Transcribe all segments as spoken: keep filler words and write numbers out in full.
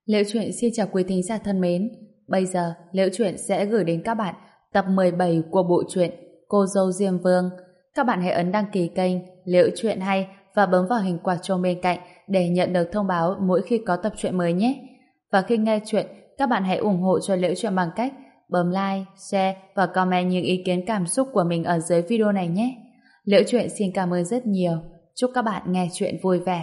Liễu Chuyện xin chào quý thính giả thân mến. Bây giờ, Liễu Chuyện sẽ gửi đến các bạn tập mười bảy của bộ truyện Cô dâu Diêm Vương. Các bạn hãy ấn đăng ký kênh Liễu Chuyện Hay và bấm vào hình quả chuông bên cạnh để nhận được thông báo mỗi khi có tập truyện mới nhé. Và khi nghe chuyện, các bạn hãy ủng hộ cho Liễu Chuyện bằng cách bấm like, share và comment những ý kiến cảm xúc của mình ở dưới video này nhé. Liễu Chuyện xin cảm ơn rất nhiều. Chúc các bạn nghe chuyện vui vẻ.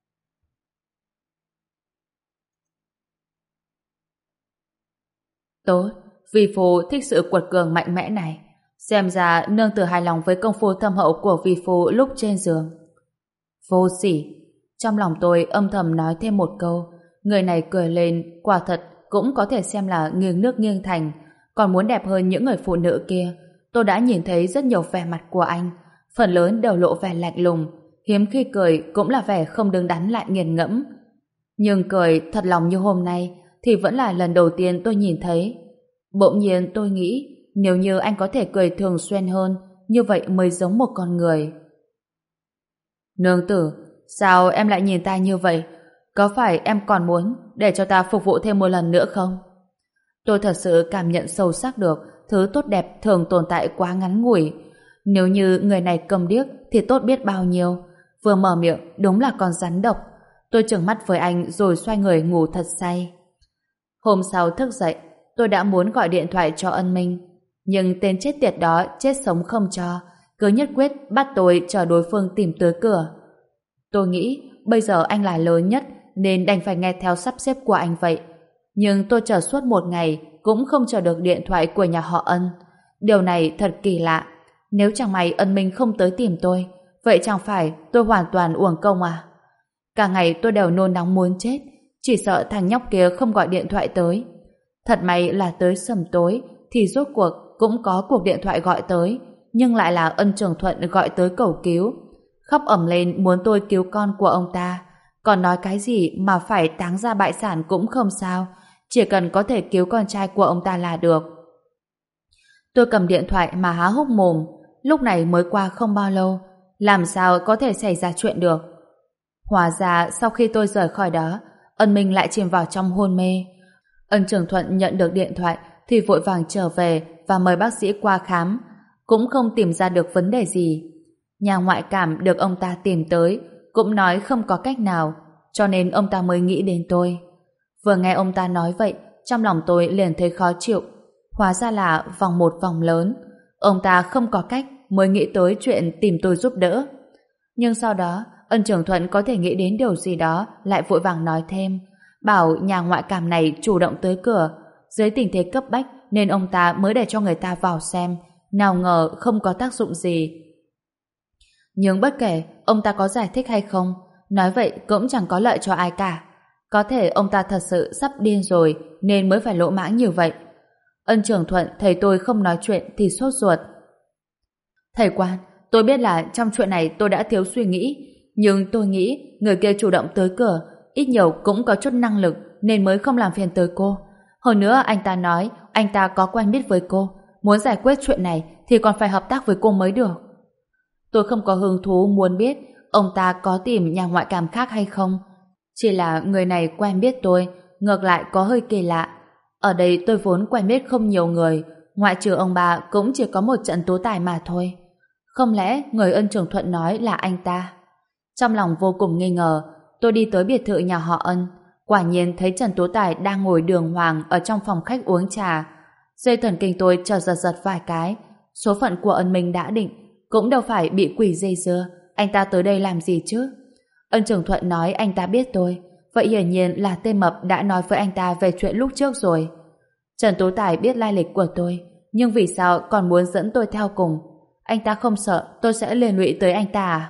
Tốt, vi phu thích sự quật cường mạnh mẽ này. Xem ra nương tử hài lòng với công phu thâm hậu của vi phu lúc trên giường. Vô sỉ. Trong lòng tôi âm thầm nói thêm một câu. Người này cười lên, quả thật cũng có thể xem là nghiêng nước nghiêng thành. Còn muốn đẹp hơn những người phụ nữ kia. Tôi đã nhìn thấy rất nhiều vẻ mặt của anh. Phần lớn đều lộ vẻ lạnh lùng. Hiếm khi cười cũng là vẻ không đứng đắn lại nghiền ngẫm. Nhưng cười thật lòng như hôm nay thì vẫn là lần đầu tiên tôi nhìn thấy. Bỗng nhiên tôi nghĩ nếu như anh có thể cười thường xuyên hơn, như vậy mới giống một con người. Nương tử, sao em lại nhìn ta như vậy? Có phải em còn muốn để cho ta phục vụ thêm một lần nữa không? Tôi thật sự cảm nhận sâu sắc được thứ tốt đẹp thường tồn tại quá ngắn ngủi. Nếu như người này câm điếc thì tốt biết bao nhiêu. Vừa mở miệng đúng là con rắn độc. Tôi trừng mắt với anh rồi xoay người ngủ thật say. Hôm sau thức dậy, tôi đã muốn gọi điện thoại cho Ân Minh. Nhưng tên chết tiệt đó chết sống không cho, cứ nhất quyết bắt tôi chờ đối phương tìm tới cửa. Tôi nghĩ bây giờ anh là lớn nhất nên đành phải nghe theo sắp xếp của anh vậy. Nhưng tôi chờ suốt một ngày cũng không chờ được điện thoại của nhà họ Ân. Điều này thật kỳ lạ. Nếu chẳng may Ân Minh không tới tìm tôi, vậy chẳng phải tôi hoàn toàn uổng công à? Cả ngày tôi đều nôn nóng muốn chết, chỉ sợ thằng nhóc kia không gọi điện thoại tới. Thật may là tới sầm tối thì rốt cuộc cũng có cuộc điện thoại gọi tới, nhưng lại là Ân Trường Thuận gọi tới cầu cứu. Khóc ầm lên muốn tôi cứu con của ông ta, còn nói cái gì mà phải táng ra bại sản cũng không sao, chỉ cần có thể cứu con trai của ông ta là được. Tôi cầm điện thoại mà há hốc mồm, lúc này mới qua không bao lâu, làm sao có thể xảy ra chuyện được. Hóa ra sau khi tôi rời khỏi đó, Ân Minh lại chìm vào trong hôn mê. Ân Trường Thuận nhận được điện thoại thì vội vàng trở về và mời bác sĩ qua khám, cũng không tìm ra được vấn đề gì. Nhà ngoại cảm được ông ta tìm tới cũng nói không có cách nào, cho nên ông ta mới nghĩ đến tôi. Vừa nghe ông ta nói vậy, trong lòng tôi liền thấy khó chịu. Hóa ra là vòng một vòng lớn, ông ta không có cách mới nghĩ tới chuyện tìm tôi giúp đỡ. Nhưng sau đó Ân Trường Thuận có thể nghĩ đến điều gì đó, lại vội vàng nói thêm, bảo nhà ngoại cảm này chủ động tới cửa. Dưới tình thế cấp bách nên ông ta mới để cho người ta vào xem, nào ngờ không có tác dụng gì. Nhưng bất kể ông ta có giải thích hay không, nói vậy cũng chẳng có lợi cho ai cả. Có thể ông ta thật sự sắp điên rồi nên mới phải lỗ mãng như vậy. Ân Trường Thuận thấy tôi không nói chuyện thì sốt ruột. Thầy quan, tôi biết là trong chuyện này tôi đã thiếu suy nghĩ, nhưng tôi nghĩ người kia chủ động tới cửa ít nhiều cũng có chút năng lực nên mới không làm phiền tới cô. Hơn nữa anh ta nói anh ta có quen biết với cô, muốn giải quyết chuyện này thì còn phải hợp tác với cô mới được. Tôi không có hứng thú muốn biết ông ta có tìm nhà ngoại cảm khác hay không. Chỉ là người này quen biết tôi, ngược lại có hơi kỳ lạ. Ở đây tôi vốn quen biết không nhiều người, ngoại trừ ông bà cũng chỉ có một trận tố tài mà thôi. Không lẽ người Ân Trường Thuận nói là anh ta? Trong lòng vô cùng nghi ngờ, tôi đi tới biệt thự nhà họ Ân. Quả nhiên thấy Trần Tố Tài đang ngồi đường hoàng ở trong phòng khách uống trà. Dây thần kinh tôi chợt giật giật vài cái. Số phận của Ân Minh đã định, cũng đâu phải bị quỷ dây dưa. Anh ta tới đây làm gì chứ? Ân Trường Thuận nói anh ta biết tôi, vậy hiển nhiên là tên mập đã nói với anh ta về chuyện lúc trước rồi. Trần Tố Tài biết lai lịch của tôi, nhưng vì sao còn muốn dẫn tôi theo cùng? Anh ta không sợ tôi sẽ liên lụy tới anh ta à?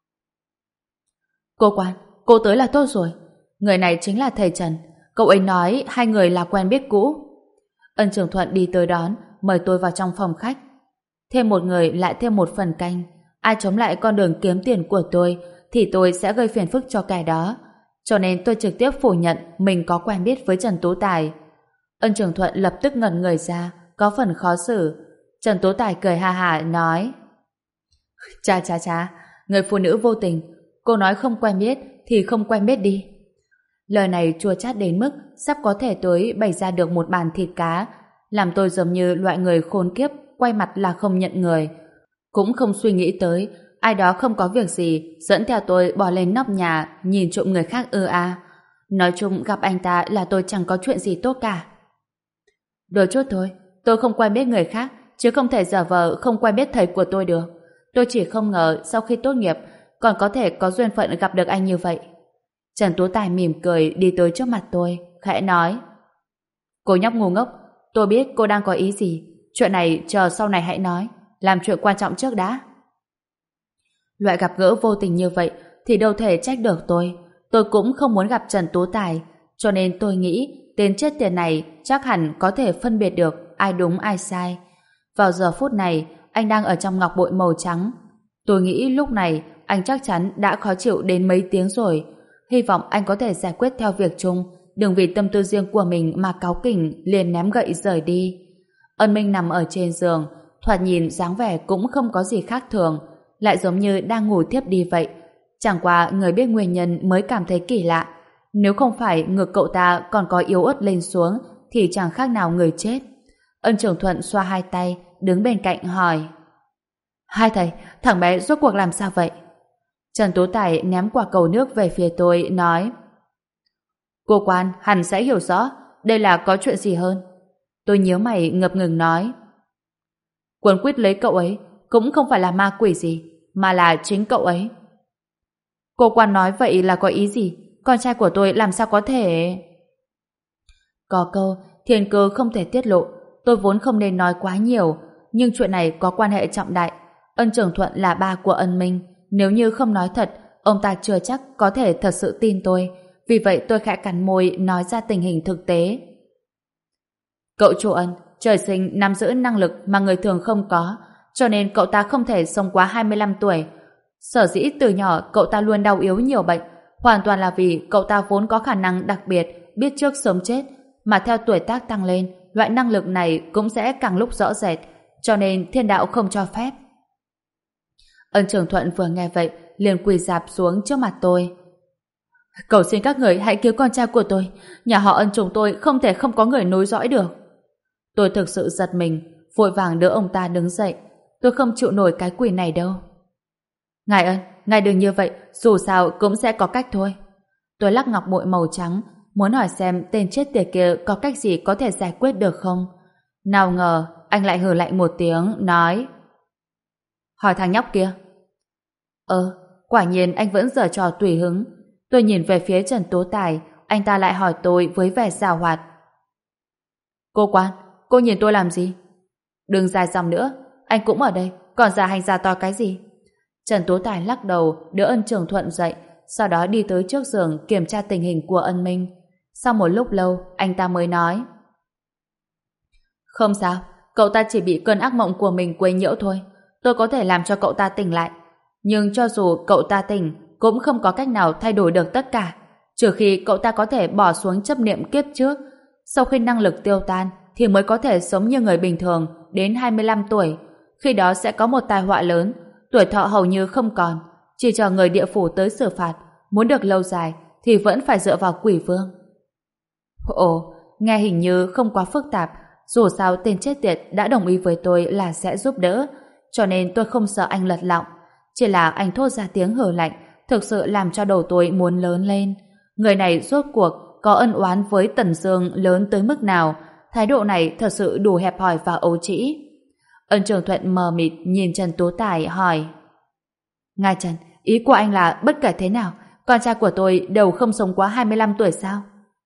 Cô quan, cô tới là tốt rồi. Người này chính là thầy Trần. Cậu ấy nói hai người là quen biết cũ. Ân Trường Thuận đi tới đón, mời tôi vào trong phòng khách. Thêm một người lại thêm một phần canh. Ai chống lại con đường kiếm tiền của tôi thì tôi sẽ gây phiền phức cho kẻ đó. Cho nên tôi trực tiếp phủ nhận mình có quen biết với Trần Tố Tài. Ân Trường Thuận lập tức ngẩn người ra, có phần khó xử. Trần Tố Tài cười ha hả nói: Chà chà chà, người phụ nữ vô tình. Cô nói không quen biết thì không quen biết đi. Lời này chua chát đến mức sắp có thể tới bày ra được một bàn thịt cá, làm tôi giống như loại người khốn kiếp quay mặt là không nhận người. Cũng không suy nghĩ tới ai đó không có việc gì dẫn theo tôi bỏ lên nóc nhà nhìn trộm người khác ư a. Nói chung gặp anh ta là tôi chẳng có chuyện gì tốt cả. Đôi chút thôi, tôi không quen biết người khác, chứ không thể giả vờ không quen biết thầy của tôi được. Tôi chỉ không ngờ sau khi tốt nghiệp còn có thể có duyên phận gặp được anh như vậy. Trần Tú Tài mỉm cười đi tới trước mặt tôi, khẽ nói: Cô nhóc ngu ngốc, tôi biết cô đang có ý gì. Chuyện này chờ sau này hãy nói, làm chuyện quan trọng trước đã. Loại gặp gỡ vô tình như vậy thì đâu thể trách được tôi. Tôi cũng không muốn gặp Trần Tú Tài, cho nên tôi nghĩ tên chết tiệt này chắc hẳn có thể phân biệt được ai đúng ai sai. Vào giờ phút này, anh đang ở trong ngọc bội màu trắng. Tôi nghĩ lúc này anh chắc chắn đã khó chịu đến mấy tiếng rồi. Hy vọng anh có thể giải quyết theo việc chung, đừng vì tâm tư riêng của mình mà cáu kỉnh liền ném gậy rời đi. Ân Minh nằm ở trên giường, thoạt nhìn dáng vẻ cũng không có gì khác thường, lại giống như đang ngủ thiếp đi vậy. Chẳng qua người biết nguyên nhân mới cảm thấy kỳ lạ. Nếu không phải ngực cậu ta còn có yếu ớt lên xuống thì chẳng khác nào người chết. Ân Trường Thuận xoa hai tay, đứng bên cạnh hỏi: Hai thầy, thằng bé rốt cuộc làm sao vậy? Trần Tú Tài ném quả cầu nước về phía tôi, nói: Cô quan hẳn sẽ hiểu rõ đây là có chuyện gì hơn. Tôi nhíu mày ngập ngừng nói: Quấn quýt lấy cậu ấy cũng không phải là ma quỷ gì, mà là chính cậu ấy. Cô quan nói vậy là có ý gì? Con trai của tôi làm sao có thể... Có câu thiên cơ không thể tiết lộ. Tôi vốn không nên nói quá nhiều, nhưng chuyện này có quan hệ trọng đại. Ân Trường Thuận là ba của Ân Minh, nếu như không nói thật, ông ta chưa chắc có thể thật sự tin tôi. Vì vậy tôi khẽ cắn môi nói ra tình hình thực tế. Cậu chủ Ân trời sinh nắm giữ năng lực mà người thường không có, cho nên cậu ta không thể sống quá hai mươi lăm tuổi. Sở dĩ từ nhỏ cậu ta luôn đau yếu nhiều bệnh, hoàn toàn là vì cậu ta vốn có khả năng đặc biệt biết trước sớm chết, mà theo tuổi tác tăng lên, loại năng lực này cũng sẽ càng lúc rõ rệt, cho nên thiên đạo không cho phép. Ân Trường Thuận vừa nghe vậy liền quỳ rạp xuống trước mặt tôi. Cầu xin các người hãy cứu con trai của tôi, nhà họ Ân chúng tôi không thể không có người nối dõi được. Tôi thực sự giật mình, vội vàng đỡ ông ta đứng dậy. Tôi không chịu nổi cái quỳ này đâu. Ngài ơi, ngài đừng như vậy, dù sao cũng sẽ có cách thôi. Tôi lắc ngọc bội màu trắng, muốn hỏi xem tên chết tiệt kia có cách gì có thể giải quyết được không. Nào ngờ, anh lại hừ lạnh một tiếng, nói: Hỏi thằng nhóc kia. Ờ, quả nhiên anh vẫn giở trò tùy hứng. Tôi nhìn về phía Trần Tú Tài, anh ta lại hỏi tôi với vẻ giảo hoạt: Cô quan, cô nhìn tôi làm gì? Đừng dài dòng nữa, anh cũng ở đây, còn giả hành giả to cái gì? Trần Tú Tài lắc đầu, đỡ Ân Trường Thuận dậy, sau đó đi tới trước giường kiểm tra tình hình của Ân Minh. Sau một lúc lâu, anh ta mới nói: Không sao, cậu ta chỉ bị cơn ác mộng của mình quấy nhiễu thôi. Tôi có thể làm cho cậu ta tỉnh lại. Nhưng cho dù cậu ta tỉnh, cũng không có cách nào thay đổi được tất cả, trừ khi cậu ta có thể bỏ xuống chấp niệm kiếp trước. Sau khi năng lực tiêu tan, thì mới có thể sống như người bình thường đến hai mươi lăm tuổi. Khi đó sẽ có một tai họa lớn, tuổi thọ hầu như không còn, chỉ chờ người địa phủ tới xử phạt. Muốn được lâu dài thì vẫn phải dựa vào quỷ vương. Ồ, nghe hình như không quá phức tạp. Dù sao tên chết tiệt đã đồng ý với tôi là sẽ giúp đỡ, cho nên tôi không sợ anh lật lọng. Chỉ là anh thốt ra tiếng hừ lạnh thực sự làm cho đầu tôi muốn lớn lên. Người này rốt cuộc có ân oán với Tần Dương lớn tới mức nào? Thái độ này thật sự đủ hẹp hòi và ấu trĩ. Ân Trường Thuận mờ mịt nhìn Trần Tú Tài hỏi: Ngài Trần, ý của anh là bất kể thế nào, con trai của tôi đều không sống quá hai mươi lăm tuổi sao?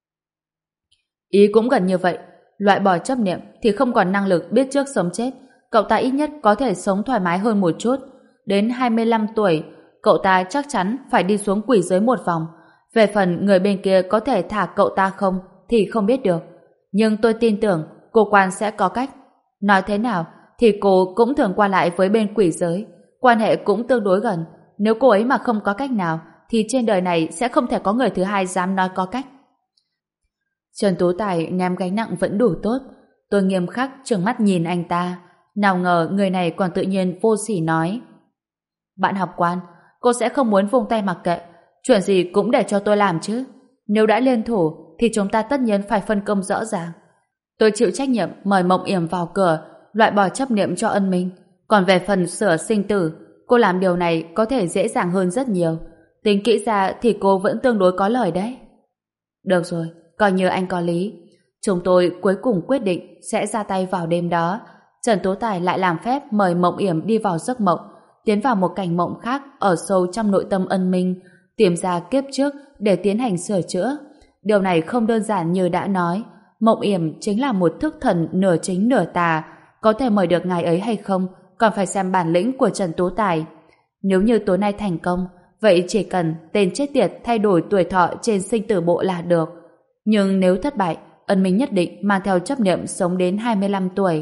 Ý cũng gần như vậy. Loại bỏ chấp niệm thì không còn năng lực biết trước sống chết. Cậu ta ít nhất có thể sống thoải mái hơn một chút. Đến hai mươi lăm tuổi, cậu ta chắc chắn phải đi xuống quỷ giới một vòng. Về phần người bên kia có thể thả cậu ta không thì không biết được. Nhưng tôi tin tưởng cô quan sẽ có cách. Nói thế nào thì cô cũng thường qua lại với bên quỷ giới, quan hệ cũng tương đối gần. Nếu cô ấy mà không có cách nào thì trên đời này sẽ không thể có người thứ hai dám nói có cách. Trần Tú Tài ném gánh nặng vẫn đủ tốt. Tôi nghiêm khắc trừng mắt nhìn anh ta. Nào ngờ người này còn tự nhiên vô sỉ nói: Bạn học quan, cô sẽ không muốn vung tay mặc kệ, chuyện gì cũng để cho tôi làm chứ. Nếu đã liên thủ thì chúng ta tất nhiên phải phân công rõ ràng. Tôi chịu trách nhiệm mời Mộng Yểm vào cửa, loại bỏ chấp niệm cho Ân Minh. Còn về phần sửa sinh tử, cô làm điều này có thể dễ dàng hơn rất nhiều. Tính kỹ ra thì cô vẫn tương đối có lời đấy. Được rồi, coi như anh có lý. Chúng tôi cuối cùng quyết định sẽ ra tay vào đêm đó. Trần Tố Tài lại làm phép mời Mộng Yểm đi vào giấc mộng, tiến vào một cảnh mộng khác ở sâu trong nội tâm Ân Minh, tìm ra kiếp trước để tiến hành sửa chữa. Điều này không đơn giản như đã nói. Mộng Yểm chính là một thức thần nửa chính nửa tà. Có thể mời được ngài ấy hay không còn phải xem bản lĩnh của Trần Tố Tài. Nếu như tối nay thành công, vậy chỉ cần tên chết tiệt thay đổi tuổi thọ trên sinh tử bộ là được. Nhưng nếu thất bại, Ân Minh nhất định mang theo chấp niệm sống đến hai mươi lăm tuổi.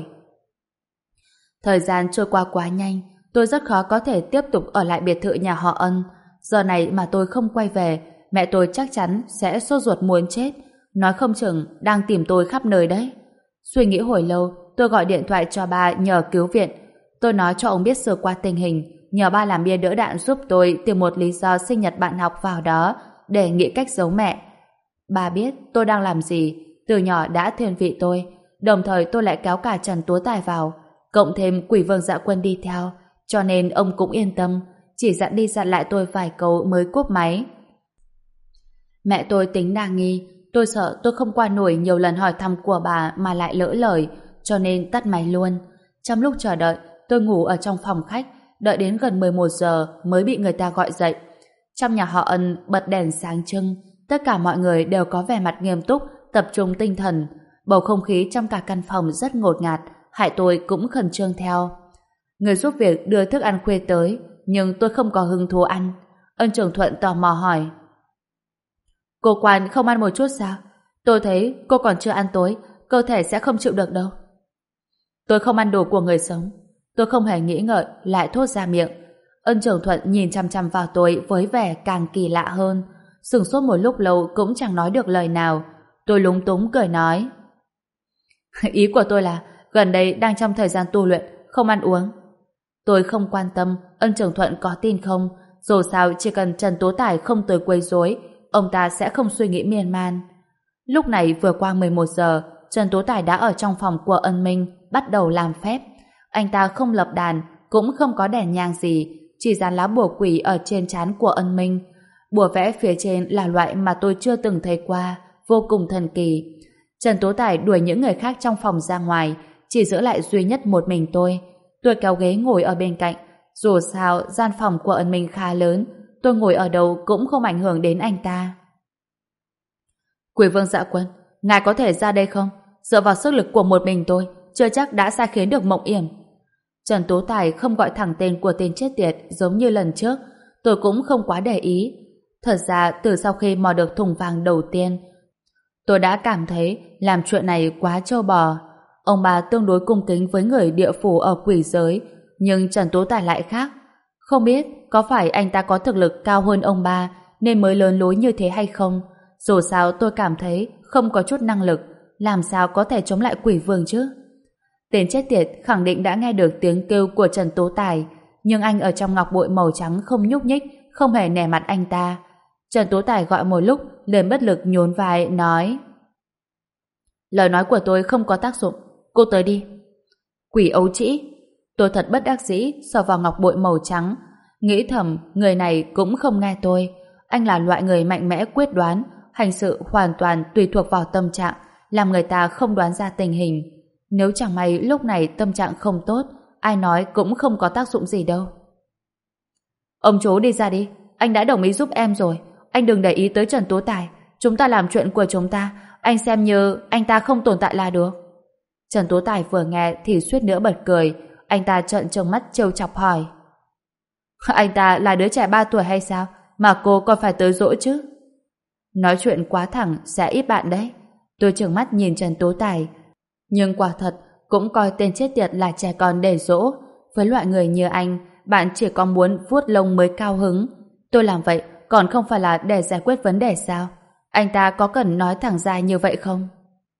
Thời gian trôi qua quá nhanh, tôi rất khó có thể tiếp tục ở lại biệt thự nhà họ Ân. Giờ này mà tôi không quay về, mẹ tôi chắc chắn sẽ sốt ruột muốn chết. Nói không chừng đang tìm tôi khắp nơi đấy. Suy nghĩ hồi lâu, tôi gọi điện thoại cho ba nhờ cứu viện. Tôi nói cho ông biết sơ qua tình hình, nhờ ba làm bia đỡ đạn giúp tôi tìm một lý do sinh nhật bạn học vào đó để nghĩ cách giấu mẹ. Ba biết tôi đang làm gì, từ nhỏ đã thiên vị tôi, đồng thời tôi lại kéo cả Trần Tố Tài vào, cộng thêm Quỷ Vương Dạ Quân đi theo, cho nên ông cũng yên tâm, chỉ dặn đi dặn lại tôi vài câu mới cúp máy. Mẹ tôi tính đa nghi, tôi sợ tôi không qua nổi nhiều lần hỏi thăm của bà mà lại lỡ lời, cho nên tắt máy luôn. Trong lúc chờ đợi, tôi ngủ ở trong phòng khách, đợi đến gần mười một giờ mới bị người ta gọi dậy. Trong nhà họ Ân bật đèn sáng trưng, tất cả mọi người đều có vẻ mặt nghiêm túc, tập trung tinh thần. Bầu không khí trong cả căn phòng rất ngột ngạt, hại tôi cũng khẩn trương theo. Người giúp việc đưa thức ăn khuya tới, nhưng tôi không có hứng thú ăn. Ân Trường Thuận tò mò hỏi: Cô Quan không ăn một chút sao? Tôi thấy cô còn chưa ăn tối, cơ thể sẽ không chịu được đâu. Tôi không ăn đồ của người sống. Tôi không hề nghĩ ngợi, lại thốt ra miệng. Ân Trường Thuận nhìn chăm chăm vào tôi với vẻ càng kỳ lạ hơn. Sửng sốt một lúc lâu cũng chẳng nói được lời nào. Tôi lúng túng cười nói: Ý của tôi là gần đây đang trong thời gian tu luyện, không ăn uống. Tôi không quan tâm Ân Trường Thuận có tin không. Dù sao chỉ cần Trần Tố Tài không tới quấy rối, ông ta sẽ không suy nghĩ miên man. Lúc này vừa qua mười một giờ, Trần Tố Tài đã ở trong phòng của Ân Minh, bắt đầu làm phép. Anh ta không lập đàn, cũng không có đèn nhang gì, chỉ dán lá bùa quỷ ở trên trán của Ân Minh. Bùa vẽ phía trên là loại mà tôi chưa từng thấy qua, vô cùng thần kỳ. Trần Tố Tài đuổi những người khác trong phòng ra ngoài, chỉ giữ lại duy nhất một mình tôi. Tôi kéo ghế ngồi ở bên cạnh. Dù sao, gian phòng của Ân Minh khá lớn, tôi ngồi ở đâu cũng không ảnh hưởng đến anh ta. Quỷ Vương Dạ Quân, ngài có thể ra đây không? Dựa vào sức lực của một mình tôi, chưa chắc đã sai khiến được Mộng Yểm. Trần Tố Tài không gọi thẳng tên của tên chết tiệt giống như lần trước. Tôi cũng không quá để ý. Thật ra từ sau khi mò được thùng vàng đầu tiên, tôi đã cảm thấy làm chuyện này quá trâu bò. Ông bà tương đối cung kính với người địa phủ ở quỷ giới, nhưng Trần Tố Tài lại khác. Không biết có phải anh ta có thực lực cao hơn ông bà nên mới lớn lối như thế hay không? Dù sao tôi cảm thấy không có chút năng lực, làm sao có thể chống lại Quỷ Vương chứ? Tên chết tiệt khẳng định đã nghe được tiếng kêu của Trần Tố Tài, nhưng anh ở trong ngọc bội màu trắng không nhúc nhích, không hề nể mặt anh ta. Trần Tố Tài gọi một lúc, liền bất lực nhún vai nói: Lời nói của tôi không có tác dụng, cô tới đi. Quỷ ấu trĩ. Tôi thật bất đắc dĩ sờ vào ngọc bội màu trắng, nghĩ thầm người này cũng không nghe tôi. Anh là loại người mạnh mẽ quyết đoán, hành sự hoàn toàn tùy thuộc vào tâm trạng, làm người ta không đoán ra tình hình. Nếu chẳng may lúc này tâm trạng không tốt, ai nói cũng không có tác dụng gì đâu. Ông chú đi ra đi, anh đã đồng ý giúp em rồi. Anh đừng để ý tới Trần Tố Tài, chúng ta làm chuyện của chúng ta, anh xem như anh ta không tồn tại là được. Trần Tố Tài vừa nghe thì suýt nữa bật cười. Anh ta trợn trừng mắt trêu chọc hỏi: Anh ta là đứa trẻ ba tuổi hay sao mà cô còn phải tới dỗ chứ? Nói chuyện quá thẳng sẽ ít bạn đấy. Tôi trừng mắt nhìn Trần Tố Tài, nhưng quả thật cũng coi tên chết tiệt là trẻ con để dỗ. Với loại người như anh, bạn chỉ có muốn vuốt lông mới cao hứng. Tôi làm vậy còn không phải là để giải quyết vấn đề sao? Anh ta có cần nói thẳng ra như vậy không?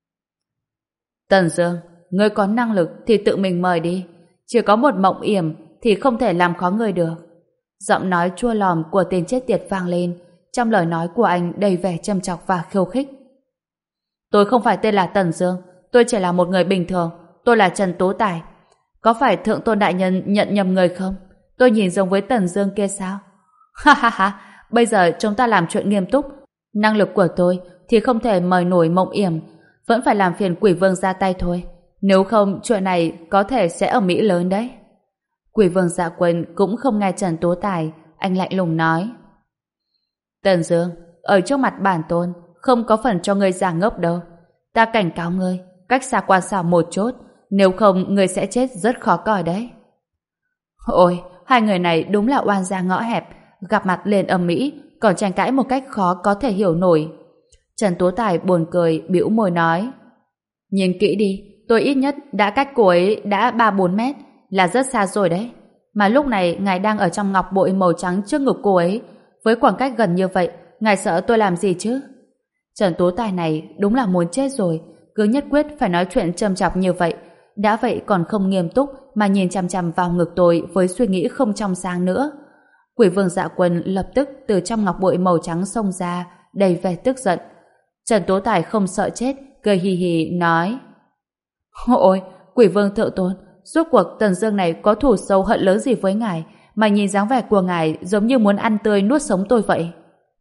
Tần Dương, ngươi có năng lực thì tự mình mời đi. Chỉ có một Mộng Yểm thì không thể làm khó ngươi được. Giọng nói chua lòm của tên chết tiệt vang lên, trong lời nói của anh đầy vẻ châm chọc và khiêu khích. Tôi không phải tên là Tần Dương, tôi chỉ là một người bình thường, tôi là Trần Tú Tài. Có phải Thượng Tôn Đại Nhân nhận nhầm người không? Tôi nhìn giống với Tần Dương kia sao? Ha ha ha, bây giờ chúng ta làm chuyện nghiêm túc. Năng lực của tôi thì không thể mời nổi Mộng Yểm, vẫn phải làm phiền Quỷ Vương ra tay thôi. Nếu không, chuyện này có thể sẽ ở Mỹ lớn đấy. Quỷ Vương Dạ Quân cũng không nghe Trần Tú Tài, anh lạnh lùng nói. Tần Dương, ở trước mặt bản tôn, không có phần cho ngươi giả ngốc đâu. Ta cảnh cáo ngươi, cách xa quan sát một chút, nếu không ngươi sẽ chết rất khó coi đấy. Ôi, hai người này đúng là oan gia ngõ hẹp, gặp mặt liền ầm ĩ, còn tranh cãi một cách khó có thể hiểu nổi. Trần Tú Tài buồn cười, bĩu môi nói. Nhìn kỹ đi, tôi ít nhất đã cách cô ấy đã ba bốn mét, là rất xa rồi đấy. Mà lúc này ngài đang ở trong ngọc bội màu trắng trước ngực cô ấy, với khoảng cách gần như vậy, ngài sợ tôi làm gì chứ? Trần Tú Tài này đúng là muốn chết rồi, cứ nhất quyết phải nói chuyện châm chọc như vậy. Đã vậy còn không nghiêm túc mà nhìn chằm chằm vào ngực tôi với suy nghĩ không trong sáng nữa. Quỷ Vương Dạ Quân lập tức từ trong ngọc bội màu trắng xông ra, đầy vẻ tức giận. Trần Tú Tài không sợ chết, cười hì hì nói. Ôi, Quỷ Vương Thượng Tôn, rốt cuộc Tần Dương này có thù sâu hận lớn gì với ngài, mà nhìn dáng vẻ của ngài giống như muốn ăn tươi nuốt sống tôi vậy.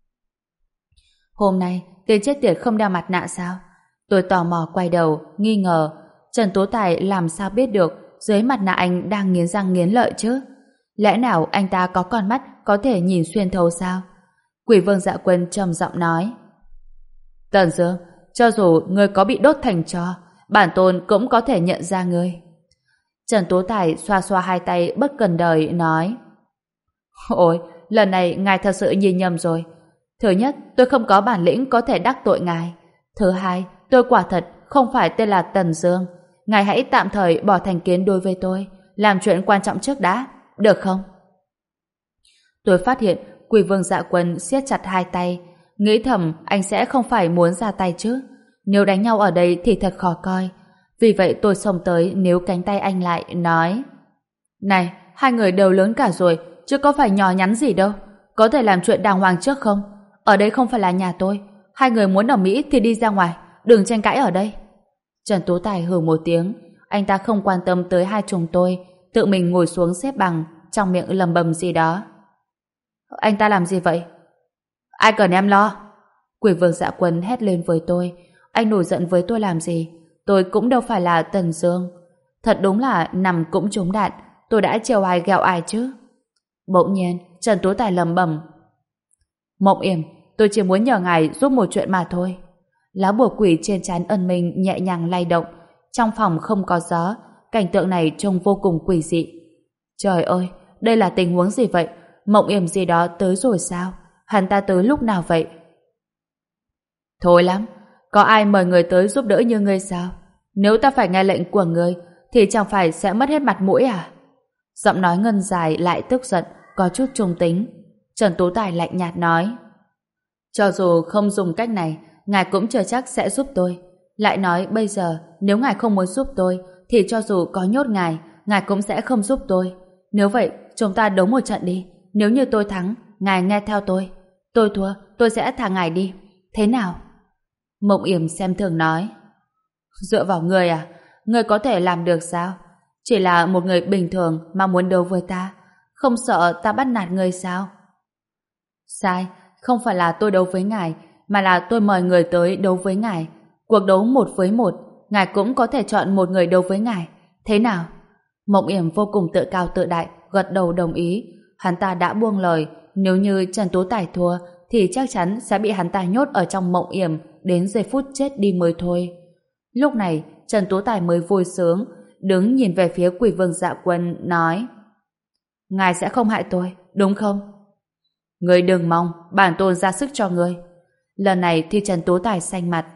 Hôm nay, tên chết tiệt không đeo mặt nạ sao? Tôi tò mò quay đầu, nghi ngờ. Trần Tú Tài làm sao biết được dưới mặt nạ anh đang nghiến răng nghiến lợi chứ? Lẽ nào anh ta có con mắt có thể nhìn xuyên thấu sao? Quỷ Vương Dạ Quân trầm giọng nói. Tần Dương, cho dù ngươi có bị đốt thành tro, bản tôn cũng có thể nhận ra ngươi. Trần Tú Tài xoa xoa hai tay bất cần đời nói. Ôi, lần này ngài thật sự nhìn nhầm rồi. Thứ nhất, tôi không có bản lĩnh có thể đắc tội ngài. Thứ hai, tôi quả thật không phải tên là Tần Dương. Ngài hãy tạm thời bỏ thành kiến đối với tôi, làm chuyện quan trọng trước đã, được không? Tôi phát hiện Quỷ Vương Dạ Quân siết chặt hai tay, nghĩ thầm anh sẽ không phải muốn ra tay chứ. Nếu đánh nhau ở đây thì thật khó coi. Vì vậy tôi xông tới níu cánh tay anh lại, nói. Này, hai người đều lớn cả rồi, chứ có phải nhỏ nhắn gì đâu. Có thể làm chuyện đàng hoàng trước không? Ở đây không phải là nhà tôi. Hai người muốn ở Mỹ thì đi ra ngoài, đừng tranh cãi ở đây. Trần Tú Tài hừ một tiếng, anh ta không quan tâm tới hai chúng tôi, tự mình ngồi xuống xếp bằng, trong miệng lầm bầm gì đó. Anh ta làm gì vậy? Ai cần em lo? Quỷ Vương Dạ Quân hét lên với tôi. Anh nổi giận với tôi làm gì? Tôi cũng đâu phải là Tần Dương. Thật đúng là nằm cũng trúng đạn. Tôi đã trêu ai ghẹo ai chứ? Bỗng nhiên Trần Tú Tài lầm bầm. Mộng Yểm, tôi chỉ muốn nhờ ngài giúp một chuyện mà thôi. Lá bùa quỷ trên trán Ân Minh nhẹ nhàng lay động. Trong phòng không có gió, cảnh tượng này trông vô cùng quỷ dị. Trời ơi, đây là tình huống gì vậy? Mộng Yểm gì đó tới rồi sao? Hắn ta tới lúc nào vậy? Thôi lắm, có ai mời người tới giúp đỡ như ngươi sao? Nếu ta phải nghe lệnh của ngươi thì chẳng phải sẽ mất hết mặt mũi à? Giọng nói ngân dài lại tức giận, có chút trung tính. Trần Tú Tài lạnh nhạt nói. Cho dù không dùng cách này, ngài cũng chưa chắc sẽ giúp tôi. Lại nói bây giờ, nếu ngài không muốn giúp tôi, thì cho dù có nhốt ngài, ngài cũng sẽ không giúp tôi. Nếu vậy, chúng ta đấu một trận đi. Nếu như tôi thắng, ngài nghe theo tôi. Tôi thua, tôi sẽ thả ngài đi. Thế nào? Mộng Yểm xem thường nói. Dựa vào ngươi à? Ngươi có thể làm được sao? Chỉ là một người bình thường mà muốn đấu với ta. Không sợ ta bắt nạt ngươi sao? Sai, không phải là tôi đấu với ngài, mà là tôi mời người tới đấu với ngài. Cuộc đấu một với một, ngài cũng có thể chọn một người đấu với ngài. Thế nào? Mộng Yểm vô cùng tự cao tự đại, gật đầu đồng ý. Hắn ta đã buông lời, nếu như Trần Tú Tài thua, thì chắc chắn sẽ bị hắn ta nhốt ở trong Mộng Yểm đến giây phút chết đi mới thôi. Lúc này, Trần Tú Tài mới vui sướng, đứng nhìn về phía Quỷ Vương Dạ Quân, nói. Ngài sẽ không hại tôi, đúng không? Ngươi đừng mong, bản tôn ra sức cho ngươi. Lần này thì Trần Tú Tài xanh mặt.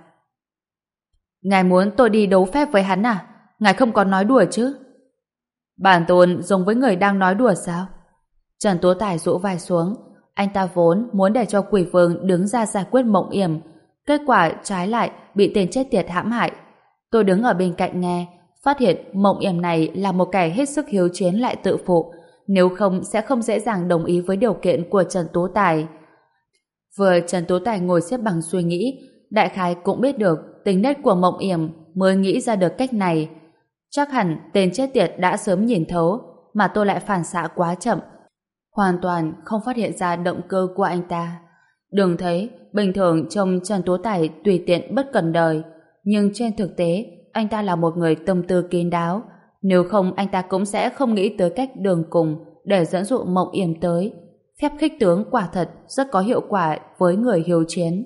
Ngài muốn tôi đi đấu phép với hắn à? Ngài không có nói đùa chứ? Bản tôn giống với người đang nói đùa sao? Trần Tú Tài rũ vai xuống. Anh ta vốn muốn để cho Quỷ Vương đứng ra giải quyết Mộng Yểm, kết quả trái lại bị tên chết tiệt hãm hại. Tôi đứng ở bên cạnh nghe, phát hiện Mộng Yểm này là một kẻ hết sức hiếu chiến lại tự phụ, nếu không sẽ không dễ dàng đồng ý với điều kiện của Trần Tú Tài. Vừa Trần Tố Tài ngồi xếp bằng suy nghĩ, đại khái cũng biết được tính nết của Mộng Yểm mới nghĩ ra được cách này. Chắc hẳn tên chết tiệt đã sớm nhìn thấu, mà tôi lại phản xạ quá chậm, hoàn toàn không phát hiện ra động cơ của anh ta. Đừng thấy, bình thường trông Trần Tố Tài tùy tiện bất cần đời, nhưng trên thực tế, anh ta là một người tâm tư kín đáo. Nếu không, anh ta cũng sẽ không nghĩ tới cách đường cùng để dẫn dụ Mộng Yểm tới. Phép khích tướng quả thật rất có hiệu quả với người hiếu chiến.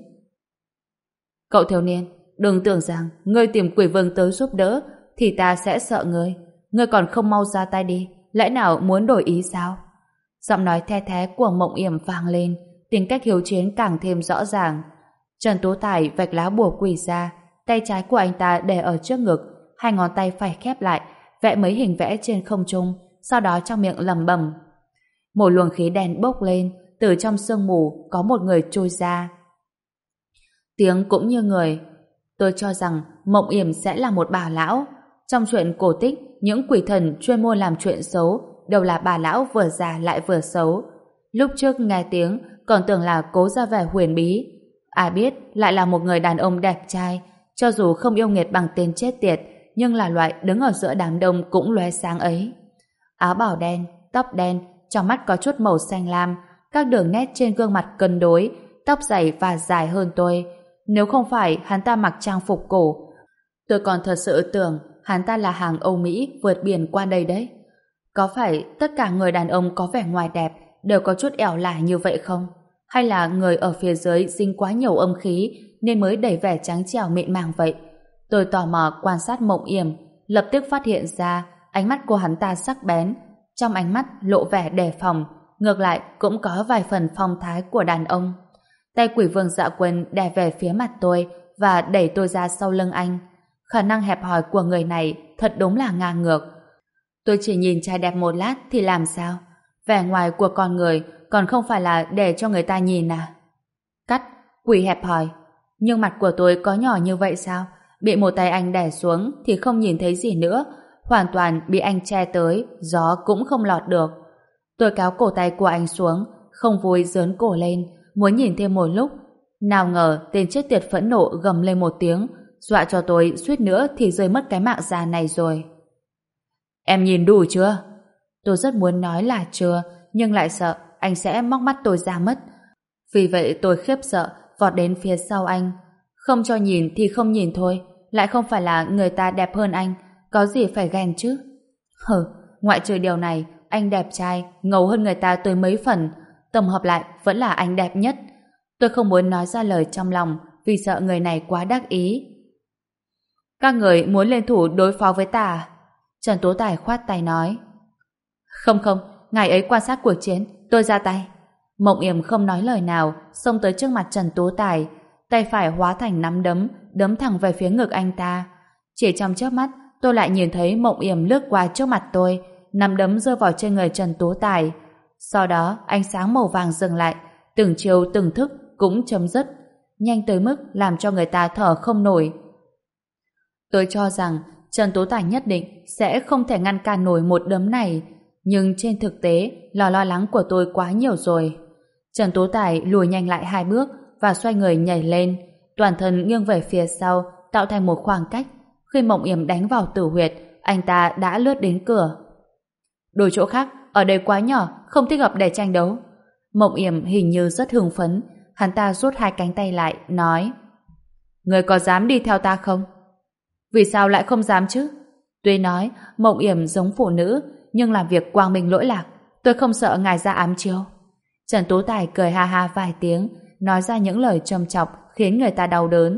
Cậu thiếu niên, đừng tưởng rằng ngươi tìm Quỷ Vương tới giúp đỡ thì ta sẽ sợ ngươi. Ngươi còn không mau ra tay đi, lẽ nào muốn đổi ý sao? Giọng nói the thé của Mộng Yểm vang lên, tính cách hiếu chiến càng thêm rõ ràng. Trần Tố Tài vạch lá bùa quỷ ra, tay trái của anh ta để ở trước ngực, hai ngón tay phải khép lại, vẽ mấy hình vẽ trên không trung, sau đó trong miệng lẩm bẩm. Một luồng khí đen bốc lên, từ trong sương mù có một người trôi ra. Tiếng cũng như người. Tôi cho rằng Mộng Yểm sẽ là một bà lão. Trong chuyện cổ tích, những quỷ thần chuyên môn làm chuyện xấu đều là bà lão vừa già lại vừa xấu. Lúc trước nghe tiếng còn tưởng là cố ra vẻ huyền bí, ai biết lại là một người đàn ông đẹp trai, cho dù không yêu nghiệt bằng tên chết tiệt, nhưng là loại đứng ở giữa đám đông cũng lóe sáng ấy. Áo bào đen, tóc đen, trong mắt có chút màu xanh lam, các đường nét trên gương mặt cân đối, tóc dày và dài hơn tôi. Nếu không phải hắn ta mặc trang phục cổ, tôi còn thật sự tưởng hắn ta là hàng Âu Mỹ vượt biển qua đây đấy. Có phải tất cả người đàn ông có vẻ ngoài đẹp đều có chút ẻo lả như vậy không? Hay là người ở phía dưới dính quá nhiều âm khí nên mới đẩy vẻ trắng trẻo mịn màng vậy? Tôi tò mò quan sát Mộng Yểm, lập tức phát hiện ra ánh mắt của hắn ta sắc bén, trong ánh mắt lộ vẻ đề phòng, ngược lại cũng có vài phần phong thái của đàn ông. Tay Quỷ Vương Dạ Quân đè về phía mặt tôi và đẩy tôi ra sau lưng anh. Khả năng hẹp hòi của người này thật đúng là ngang ngược. Tôi chỉ nhìn trai đẹp một lát thì làm sao? Vẻ ngoài của con người còn không phải là để cho người ta nhìn à? Cắt, quỷ hẹp hòi. Nhưng mặt của tôi có nhỏ như vậy sao? Bị một tay anh đè xuống thì không nhìn thấy gì nữa, hoàn toàn bị anh che tới, gió cũng không lọt được. Tôi kéo cổ tay của anh xuống, không vui giớn cổ lên, muốn nhìn thêm một lúc. Nào ngờ tên chết tiệt phẫn nộ gầm lên một tiếng, dọa cho tôi suýt nữa thì rơi mất cái mạng già này rồi. Em nhìn đủ chưa? Tôi rất muốn nói là chưa, nhưng lại sợ anh sẽ móc mắt tôi ra mất. Vì vậy tôi khiếp sợ vọt đến phía sau anh. Không cho nhìn thì không nhìn thôi, lại không phải là người ta đẹp hơn anh, có gì phải ghen chứ? Hừ, ngoại trừ điều này, anh đẹp trai, ngầu hơn người ta tới mấy phần, tổng hợp lại vẫn là anh đẹp nhất. Tôi không muốn nói ra lời trong lòng vì sợ người này quá đắc ý. Các người muốn lên thủ đối phó với ta à? Trần Tố Tài khoát tay nói. Không không, ngài ấy quan sát cuộc chiến, tôi ra tay. Mộng Yểm không nói lời nào, xông tới trước mặt Trần Tố Tài, tay phải hóa thành nắm đấm, đấm thẳng về phía ngực anh ta. Chỉ trong chớp mắt, tôi lại nhìn thấy Mộng Yểm lướt qua trước mặt tôi, nắm đấm rơi vào trên người Trần Tố Tài. Sau đó, ánh sáng màu vàng dừng lại, từng chiều từng thức cũng chấm dứt, nhanh tới mức làm cho người ta thở không nổi. Tôi cho rằng Trần Tố Tài nhất định sẽ không thể ngăn cản nổi một đấm này, nhưng trên thực tế, lo lo lắng của tôi quá nhiều rồi. Trần Tố Tài lùi nhanh lại hai bước và xoay người nhảy lên, toàn thân nghiêng về phía sau, tạo thành một khoảng cách. Khi Mộng Yểm đánh vào tử huyệt, anh ta đã lướt đến cửa. Đổi chỗ khác, ở đây quá nhỏ, không thích hợp để tranh đấu. Mộng Yểm hình như rất hưng phấn, hắn ta rút hai cánh tay lại, nói: Người có dám đi theo ta không? Vì sao lại không dám chứ? Tuy nói Mộng Yểm giống phụ nữ, nhưng làm việc quang minh lỗi lạc, tôi không sợ ngài ra ám chiêu. Trần Tố Tài cười ha ha vài tiếng, nói ra những lời châm chọc khiến người ta đau đớn.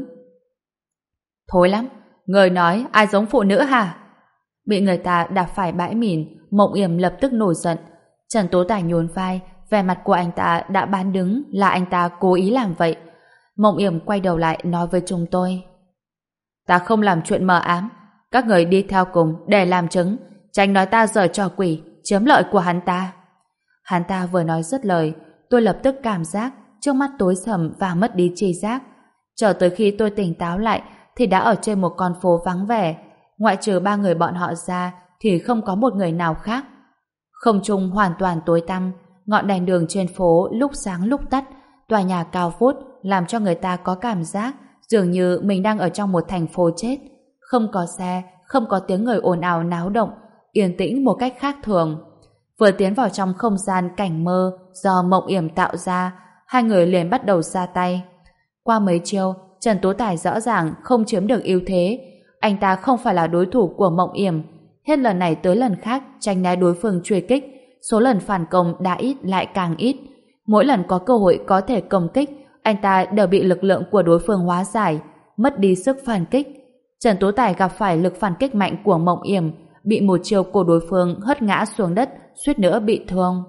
Thối lắm, người nói ai giống phụ nữ hả? Bị người ta đạp phải bãi mìn, Mộng Yểm lập tức nổi giận. Trần Tố Tài nhún vai, vẻ mặt của anh ta đã bán đứng là anh ta cố ý làm vậy. Mộng Yểm quay đầu lại nói với chúng tôi: Ta không làm chuyện mờ ám, các người đi theo cùng để làm chứng, tránh nói ta giở trò quỷ, chiếm lợi của hắn ta. Hắn ta vừa nói dứt lời, tôi lập tức cảm giác trước mắt tối sầm và mất đi tri giác. Chờ tới khi tôi tỉnh táo lại thì đã ở trên một con phố vắng vẻ, ngoại trừ ba người bọn họ ra thì không có một người nào khác. Không trung hoàn toàn tối tăm, ngọn đèn đường trên phố lúc sáng lúc tắt, tòa nhà cao vút làm cho người ta có cảm giác dường như mình đang ở trong một thành phố chết. Không có xe, không có tiếng người ồn ào náo động, yên tĩnh một cách khác thường. Vừa tiến vào trong không gian cảnh mơ do Mộng Yểm tạo ra, hai người liền bắt đầu ra tay. Qua mấy chiêu, Trần Tú Tài rõ ràng không chiếm được ưu thế. Anh ta không phải là đối thủ của Mộng Yểm. Hết lần này tới lần khác tránh né đối phương truy kích, số lần phản công đã ít lại càng ít. Mỗi lần có cơ hội có thể công kích, anh ta đều bị lực lượng của đối phương hóa giải, mất đi sức phản kích. Trần Tú Tài gặp phải lực phản kích mạnh của Mộng Yểm, bị một chiêu của đối phương hất ngã xuống đất, suýt nữa bị thương.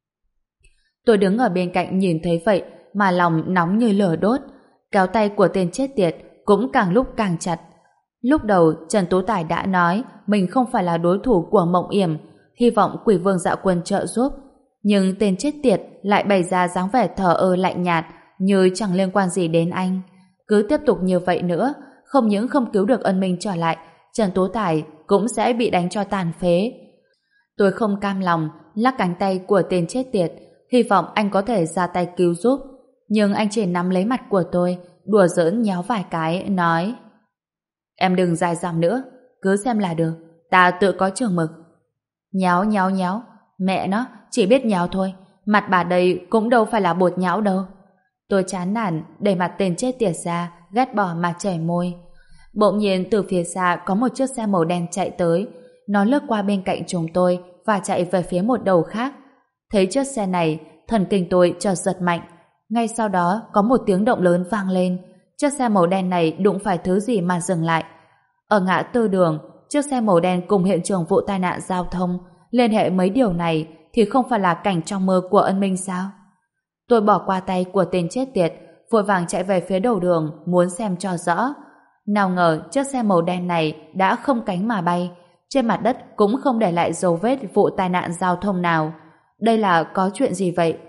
Tôi đứng ở bên cạnh nhìn thấy vậy mà lòng nóng như lửa đốt, kéo tay của tên chết tiệt cũng càng lúc càng chặt. Lúc đầu Trần Tú Tài đã nói mình không phải là đối thủ của Mộng Yểm, hy vọng Quỷ Vương Dạ Quân trợ giúp, nhưng tên chết tiệt lại bày ra dáng vẻ thờ ơ lạnh nhạt như chẳng liên quan gì đến anh. Cứ tiếp tục như vậy nữa, không những không cứu được ân minh trở lại, Trần Tú Tài cũng sẽ bị đánh cho tàn phế. Tôi không cam lòng lắc cánh tay của tên chết tiệt, hy vọng anh có thể ra tay cứu giúp, nhưng anh chỉ nắm lấy mặt của tôi, đùa giỡn nhéo vài cái, nói: Em đừng dài dòng nữa, cứ xem là được, ta tự có chừng mực. Nhéo nhéo nhéo, mẹ nó, chỉ biết nhéo thôi, mặt bà đây cũng đâu phải là bột nhão đâu. Tôi chán nản, đẩy mặt tên chết tiệt ra, ghét bỏ mà chảy môi. Bỗng nhiên từ phía xa có một chiếc xe màu đen chạy tới, nó lướt qua bên cạnh chúng tôi và chạy về phía một đầu khác. Thấy chiếc xe này, thần kinh tôi chợt giật mạnh. Ngay sau đó có một tiếng động lớn vang lên. Chiếc xe màu đen này đụng phải thứ gì mà dừng lại. Ở ngã tư đường, chiếc xe màu đen cùng hiện trường vụ tai nạn giao thông, liên hệ mấy điều này thì không phải là cảnh trong mơ của ân minh sao? Tôi bỏ qua tay của tên chết tiệt, vội vàng chạy về phía đầu đường muốn xem cho rõ. Nào ngờ chiếc xe màu đen này đã không cánh mà bay, trên mặt đất cũng không để lại dấu vết vụ tai nạn giao thông nào. Đây là có chuyện gì vậy?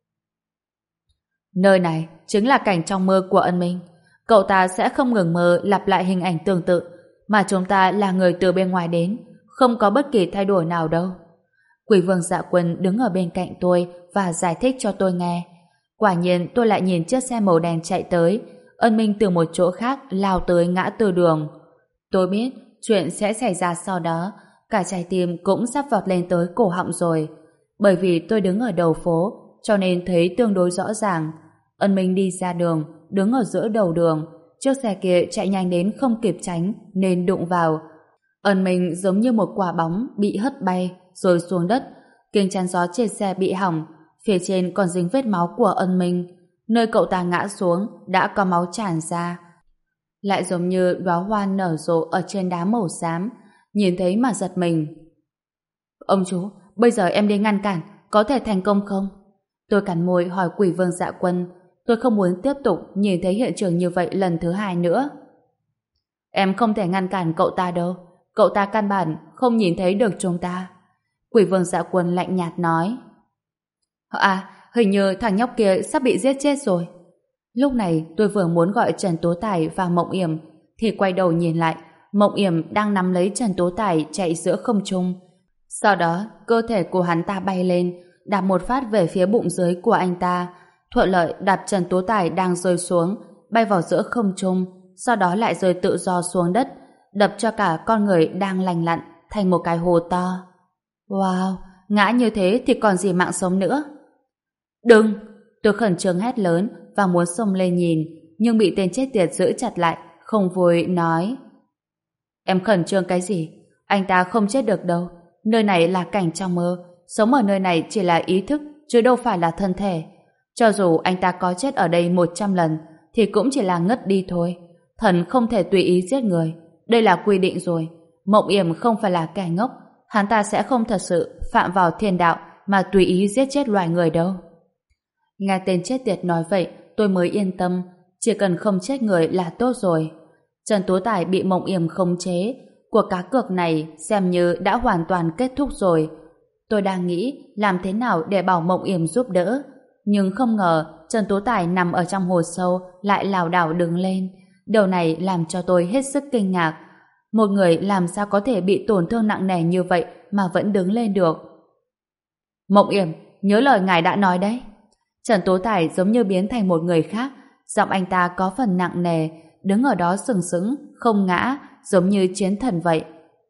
Nơi này chính là cảnh trong mơ của ân minh. Cậu ta sẽ không ngừng mơ lặp lại hình ảnh tương tự, mà chúng ta là người từ bên ngoài đến, không có bất kỳ thay đổi nào đâu. Quỷ Vương Dạ Quân đứng ở bên cạnh tôi và giải thích cho tôi nghe. Quả nhiên tôi lại nhìn chiếc xe màu đen chạy tới, ân minh từ một chỗ khác lao tới ngã tư đường. Tôi biết chuyện sẽ xảy ra sau đó, cả trái tim cũng sắp vọt lên tới cổ họng rồi. Bởi vì tôi đứng ở đầu phố, cho nên thấy tương đối rõ ràng. Ân minh đi ra đường, đứng ở giữa đầu đường, chiếc xe kia chạy nhanh đến không kịp tránh nên đụng vào. Ân minh giống như một quả bóng bị hất bay rồi xuống đất, kính chắn gió trên xe bị hỏng, phía trên còn dính vết máu của ân minh. Nơi cậu ta ngã xuống đã có máu tràn ra, lại giống như đóa hoa nở rộ ở trên đá màu xám, nhìn thấy mà giật mình. Ông chú, bây giờ em đi ngăn cản, có thể thành công không? Tôi cắn môi hỏi Quỷ Vương Dạ Quân. Tôi không muốn tiếp tục nhìn thấy hiện trường như vậy lần thứ hai nữa. Em không thể ngăn cản cậu ta đâu, cậu ta căn bản không nhìn thấy được chúng ta. Quỷ Vương Dạ Quân lạnh nhạt nói. À, hình như thằng nhóc kia sắp bị giết chết rồi. Lúc này tôi vừa muốn gọi Trần Tố Tài và Mộng Yểm thì quay đầu nhìn lại, Mộng Yểm đang nắm lấy Trần Tố Tài chạy giữa không trung. Sau đó cơ thể của hắn ta bay lên, đạp một phát về phía bụng dưới của anh ta, thuận lợi đạp Trần Tố Tài đang rơi xuống, bay vào giữa không trung, sau đó lại rơi tự do xuống đất, đập cho cả con người đang lành lặn thành một cái hố to. Wow, ngã như thế thì còn gì mạng sống nữa. Đừng! Tôi khẩn trương hét lớn và muốn xông lên nhìn, nhưng bị tên chết tiệt giữ chặt lại, không vui nói. Em khẩn trương cái gì? Anh ta không chết được đâu. Nơi này là cảnh trong mơ, sống ở nơi này chỉ là ý thức, chứ đâu phải là thân thể. Cho dù anh ta có chết ở đây một trăm lần, thì cũng chỉ là ngất đi thôi. Thần không thể tùy ý giết người. Đây là quy định rồi. Mộng Yểm không phải là kẻ ngốc. Hắn ta sẽ không thật sự phạm vào thiên đạo mà tùy ý giết chết loài người đâu. Nghe tên chết tiệt nói vậy, tôi mới yên tâm. Chỉ cần không chết người là tốt rồi. Trần Tú Tài bị Mộng Yểm khống chế. Cuộc cá cược này xem như đã hoàn toàn kết thúc rồi. Tôi đang nghĩ làm thế nào để bảo Mộng Yểm giúp đỡ. Nhưng không ngờ Trần Tú Tài nằm ở trong hồ sâu lại lảo đảo đứng lên. Điều này làm cho tôi hết sức kinh ngạc. Một người làm sao có thể bị tổn thương nặng nề như vậy mà vẫn đứng lên được? Mộng Yểm, nhớ lời ngài đã nói đấy. Trần Tố Tài giống như biến thành một người khác, giọng anh ta có phần nặng nề, đứng ở đó sừng sững, không ngã, giống như chiến thần vậy.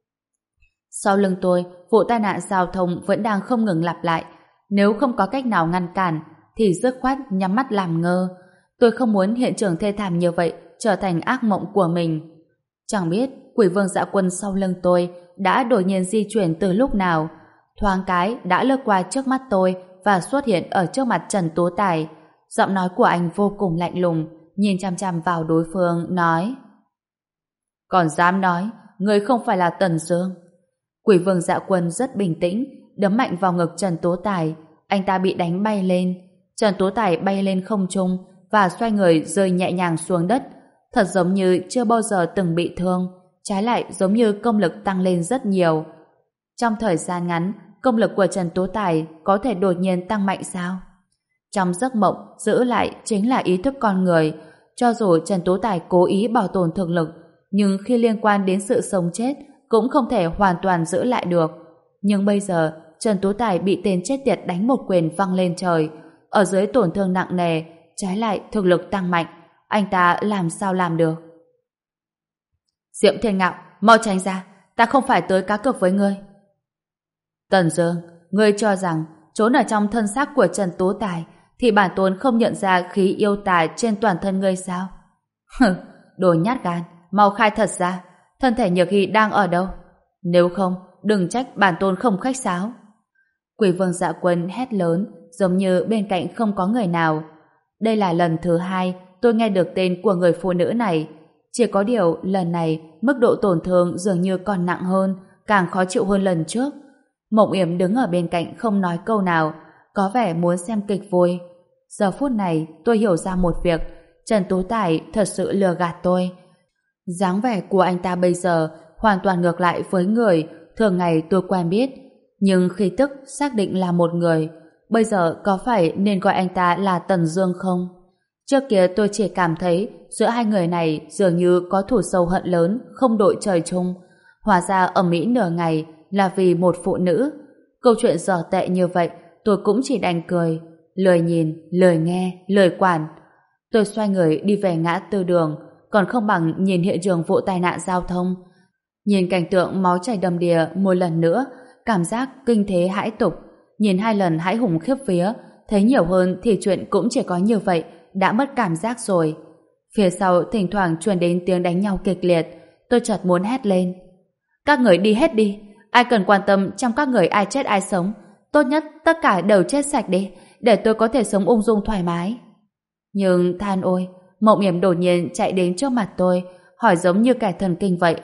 Sau lưng tôi, vụ tai nạn giao thông vẫn đang không ngừng lặp lại. Nếu không có cách nào ngăn cản, thì dứt khoát nhắm mắt làm ngơ. Tôi không muốn hiện trường thê thảm như vậy trở thành ác mộng của mình. Chẳng biết Quỷ Vương Dạ Quân sau lưng tôi đã đột nhiên di chuyển từ lúc nào. Thoáng cái đã lướt qua trước mắt tôi và xuất hiện ở trước mặt Trần Tố Tài. Giọng nói của anh vô cùng lạnh lùng, nhìn chăm chăm vào đối phương, nói: Còn dám nói, người không phải là Tần Dương. Quỷ Vương Dạ Quân rất bình tĩnh, đấm mạnh vào ngực Trần Tố Tài. Anh ta bị đánh bay lên. Trần Tố Tài bay lên không trung và xoay người rơi nhẹ nhàng xuống đất, thật giống như chưa bao giờ từng bị thương, trái lại giống như công lực tăng lên rất nhiều. Trong thời gian ngắn, công lực của Trần Tố Tài có thể đột nhiên tăng mạnh sao? Trong giấc mộng, giữ lại chính là ý thức con người. Cho dù Trần Tố Tài cố ý bảo tồn thực lực, nhưng khi liên quan đến sự sống chết cũng không thể hoàn toàn giữ lại được. Nhưng bây giờ, Trần Tố Tài bị tên chết tiệt đánh một quyền văng lên trời, ở dưới tổn thương nặng nề, trái lại thực lực tăng mạnh. Anh ta làm sao làm được? Diệm Thiên Ngạo, mau tránh ra, ta không phải tới cá cược với ngươi. Tần Dương, ngươi cho rằng trốn ở trong thân xác của Trần Tố Tài thì bản tôn không nhận ra khí yêu tà trên toàn thân ngươi sao? Hừ, đồ nhát gan, mau khai thật ra, thân thể Nhược Hy đang ở đâu? Nếu không, đừng trách bản tôn không khách sáo. Quỷ Vương Dạ Quân hét lớn, giống như bên cạnh không có người nào. Đây là lần thứ hai tôi nghe được tên của người phụ nữ này. Chỉ có điều lần này mức độ tổn thương dường như còn nặng hơn, càng khó chịu hơn lần trước. Mộng Yểm đứng ở bên cạnh không nói câu nào, có vẻ muốn xem kịch vui. Giờ phút này tôi hiểu ra một việc, Trần Tố Tài thật sự lừa gạt tôi. Dáng vẻ của anh ta bây giờ hoàn toàn ngược lại với người thường ngày tôi quen biết, nhưng khí tức xác định là một người. Bây giờ có phải nên gọi anh ta là Tần Dương không? Trước kia tôi chỉ cảm thấy giữa hai người này dường như có thù sâu hận lớn, không đội trời chung. Hóa ra ở Mỹ nửa ngày là vì một phụ nữ. Câu chuyện dở tệ như vậy tôi cũng chỉ đành cười, lười nhìn, lười nghe, lười quản. Tôi xoay người đi về ngã tư đường, còn không bằng nhìn hiện trường vụ tai nạn giao thông. Nhìn cảnh tượng máu chảy đầm đìa một lần nữa, cảm giác kinh thế hãi tục. Nhìn hai lần hãi hùng khiếp vía, thấy nhiều hơn thì chuyện cũng chỉ có như vậy, đã mất cảm giác rồi. Phía sau thỉnh thoảng truyền đến tiếng đánh nhau kịch liệt, tôi chợt muốn hét lên: Các người đi hết đi, ai cần quan tâm trong các người ai chết ai sống, tốt nhất tất cả đều chết sạch đi, để tôi có thể sống ung dung thoải mái. Nhưng than ôi, Mộng Yểm đột nhiên chạy đến trước mặt tôi, hỏi giống như kẻ thần kinh vậy: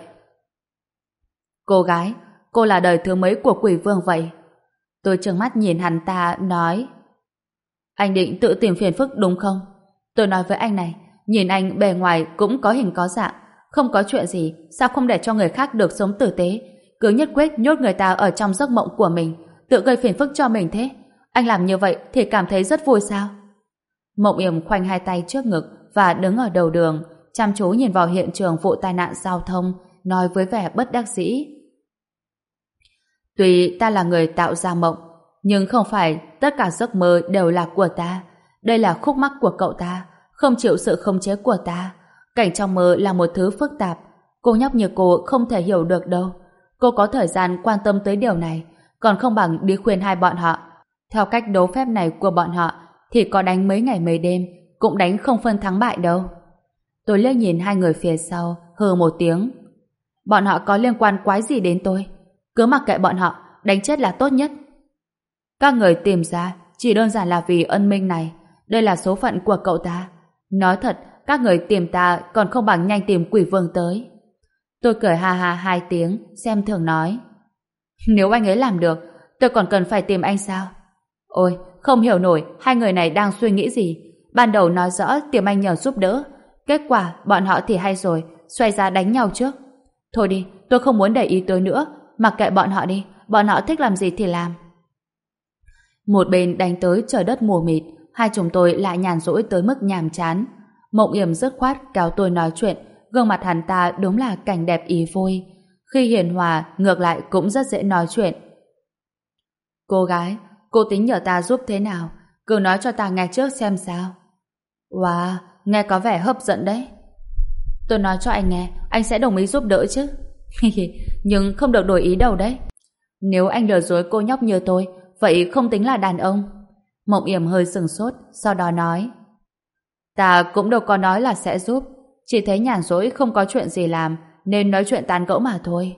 Cô gái, cô là đời thứ mấy của Quỷ Vương vậy? Tôi trừng mắt nhìn hắn ta, nói: Anh định tự tìm phiền phức đúng không? Tôi nói với anh này, nhìn anh bề ngoài cũng có hình có dạng, không có chuyện gì, sao không để cho người khác được sống tử tế, cứ nhất quyết nhốt người ta ở trong giấc mộng của mình, tự gây phiền phức cho mình thế? Anh làm như vậy thì cảm thấy rất vui sao? Mộng Yểm khoanh hai tay trước ngực và đứng ở đầu đường, chăm chú nhìn vào hiện trường vụ tai nạn giao thông, nói với vẻ bất đắc dĩ: Tuy ta là người tạo ra mộng, nhưng không phải tất cả giấc mơ đều là của ta. Đây là khúc mắc của cậu ta, không chịu sự khống chế của ta. Cảnh trong mơ là một thứ phức tạp, cô nhóc như cô không thể hiểu được đâu. Cô có thời gian quan tâm tới điều này, còn không bằng đi khuyên hai bọn họ. Theo cách đấu phép này của bọn họ thì có đánh mấy ngày mấy đêm cũng đánh không phân thắng bại đâu. Tôi liếc nhìn hai người phía sau, hừ một tiếng: Bọn họ có liên quan quái gì đến tôi? Cứ mặc kệ bọn họ, đánh chết là tốt nhất. Các người tìm ra chỉ đơn giản là vì ân minh này. Đây là số phận của cậu ta. Nói thật, các người tìm ta còn không bằng nhanh tìm Quỷ Vương tới. Tôi cười ha ha hai tiếng, xem thường nói: Nếu anh ấy làm được, tôi còn cần phải tìm anh sao? Ôi, không hiểu nổi hai người này đang suy nghĩ gì. Ban đầu nói rõ tìm anh nhờ giúp đỡ, kết quả bọn họ thì hay rồi, xoay ra đánh nhau trước. Thôi đi, tôi không muốn để ý tới nữa, mặc kệ bọn họ đi, bọn họ thích làm gì thì làm. Một bên đánh tới trời đất mù mịt, hai chúng tôi lại nhàn rỗi tới mức nhàm chán. Mộng Yểm dứt khoát kéo tôi nói chuyện, gương mặt hắn ta đúng là cảnh đẹp ý vui. Khi hiền hòa, ngược lại cũng rất dễ nói chuyện. Cô gái, cô tính nhờ ta giúp thế nào? Cứ nói cho ta nghe trước xem sao. Wow, nghe có vẻ hấp dẫn đấy. Tôi nói cho anh nghe, anh sẽ đồng ý giúp đỡ chứ. Nhưng không được đổi ý đâu đấy. Nếu anh lừa dối cô nhóc như tôi, vậy không tính là đàn ông. Mộng Yểm hơi sừng sốt, sau đó nói: Ta cũng đâu có nói là sẽ giúp, chỉ thấy nhàn rỗi không có chuyện gì làm nên nói chuyện tán gẫu mà thôi.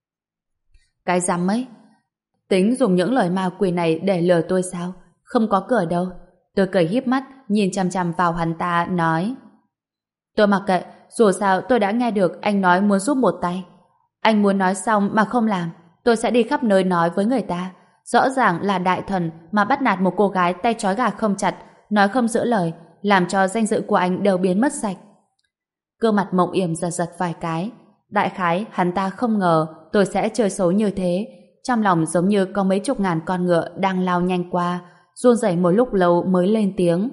Cái rắm ấy, tính dùng những lời ma quỷ này để lừa tôi sao? Không có cửa đâu. Tôi cười híp mắt, nhìn chằm chằm vào hắn ta, nói: Tôi mặc kệ, dù sao tôi đã nghe được anh nói muốn giúp một tay. Anh muốn nói xong mà không làm, tôi sẽ đi khắp nơi nói với người ta. Rõ ràng là đại thần mà bắt nạt một cô gái tay trói gà không chặt, nói không giữ lời, làm cho danh dự của anh đều biến mất sạch. Cơ mặt Mộng Yểm giật giật vài cái. Đại khái hắn ta không ngờ tôi sẽ chơi xấu như thế. Trong lòng giống như có mấy chục ngàn con ngựa đang lao nhanh qua, run rẩy một lúc lâu mới lên tiếng: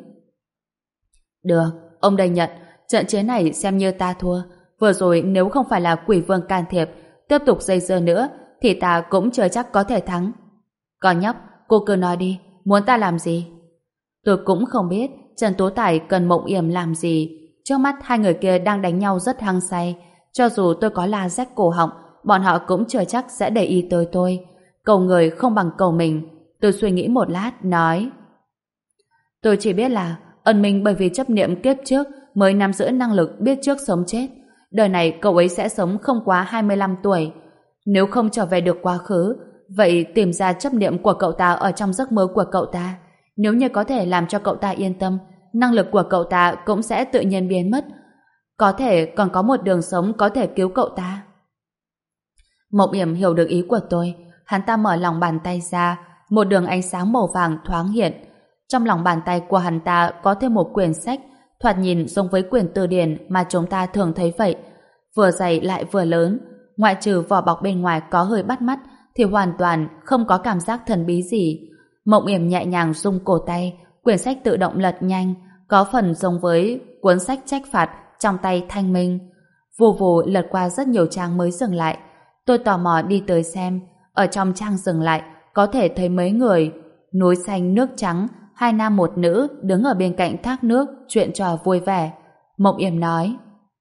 Được, ông đây nhận. Trận chiến này xem như ta thua. Vừa rồi nếu không phải là quỷ vương can thiệp, tiếp tục dây dưa nữa thì ta cũng chưa chắc có thể thắng. Con nhóc, cô cứ nói đi, muốn ta làm gì? Tôi cũng không biết Trần Tố Tài cần Mộng Yểm làm gì. Trước mắt hai người kia đang đánh nhau rất hăng say. Cho dù tôi có la rách cổ họng, bọn họ cũng chưa chắc sẽ để ý tới tôi. Cầu người không bằng cầu mình. Tôi suy nghĩ một lát, nói: Tôi chỉ biết là ân minh bởi vì chấp niệm kiếp trước mới nắm giữ năng lực biết trước sống chết. Đời này cậu ấy sẽ sống không quá hai mươi lăm tuổi. Nếu không trở về được quá khứ, vậy tìm ra chấp niệm của cậu ta ở trong giấc mơ của cậu ta. Nếu như có thể làm cho cậu ta yên tâm, năng lực của cậu ta cũng sẽ tự nhiên biến mất. Có thể còn có một đường sống có thể cứu cậu ta. Mộng Yểm hiểu được ý của tôi. Hắn ta mở lòng bàn tay ra, một đường ánh sáng màu vàng thoáng hiện. Trong lòng bàn tay của hắn ta có thêm một quyển sách, thoạt nhìn giống với quyển từ điển mà chúng ta thường thấy vậy. Vừa dày lại vừa lớn, ngoại trừ vỏ bọc bên ngoài có hơi bắt mắt thì hoàn toàn không có cảm giác thần bí gì. Mộng Yểm nhẹ nhàng rung cổ tay, quyển sách tự động lật nhanh, có phần giống với cuốn sách trách phạt trong tay Thanh Minh. Vù vù lật qua rất nhiều trang mới dừng lại. Tôi tò mò đi tới xem. Ở trong trang dừng lại có thể thấy mấy người, núi xanh nước trắng, hai nam một nữ đứng ở bên cạnh thác nước chuyện trò vui vẻ. Mộng Yểm nói: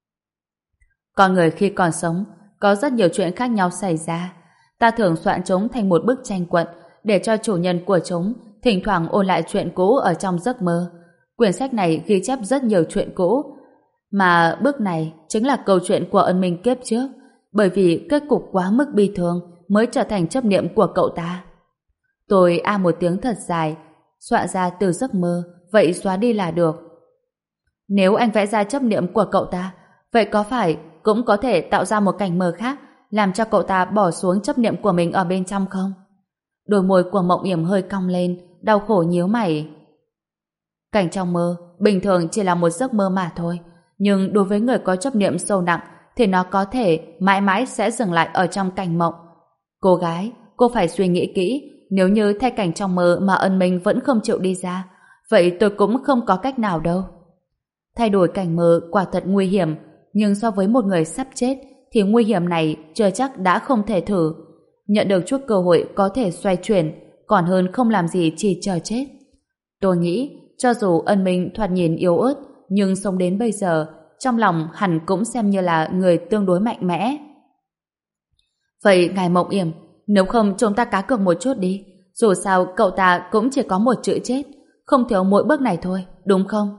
Con người khi còn sống có rất nhiều chuyện khác nhau xảy ra. Ta thường soạn chúng thành một bức tranh cuộn để cho chủ nhân của chúng thỉnh thoảng ôn lại chuyện cũ ở trong giấc mơ. Quyển sách này ghi chép rất nhiều chuyện cũ, mà bước này chính là câu chuyện của ân minh kiếp trước, bởi vì kết cục quá mức bi thương mới trở thành chấp niệm của cậu ta. Tôi a một tiếng thật dài, soạn ra từ giấc mơ, vậy xóa đi là được. Nếu anh vẽ ra chấp niệm của cậu ta, vậy có phải cũng có thể tạo ra một cảnh mơ khác, làm cho cậu ta bỏ xuống chấp niệm của mình ở bên trong không? Đôi môi của Mộng Yểm hơi cong lên, đau khổ nhíu mày. Cảnh trong mơ bình thường chỉ là một giấc mơ mà thôi, nhưng đối với người có chấp niệm sâu nặng thì nó có thể mãi mãi sẽ dừng lại ở trong cảnh mộng. Cô gái, cô phải suy nghĩ kỹ. Nếu như thay cảnh trong mơ mà ân minh vẫn không chịu đi ra, vậy tôi cũng không có cách nào đâu. Thay đổi cảnh mơ quả thật nguy hiểm, nhưng so với một người sắp chết thì nguy hiểm này chưa chắc đã không thể thử. Nhận được chút cơ hội có thể xoay chuyển, còn hơn không làm gì chỉ chờ chết. Tôi nghĩ cho dù ân minh thoạt nhìn yếu ớt, nhưng sống đến bây giờ trong lòng hẳn cũng xem như là người tương đối mạnh mẽ. Vậy ngài Mộng Yểm, nếu không chúng ta cá cược một chút đi. Dù sao cậu ta cũng chỉ có một chữ chết, không thiếu mỗi bước này thôi, đúng không?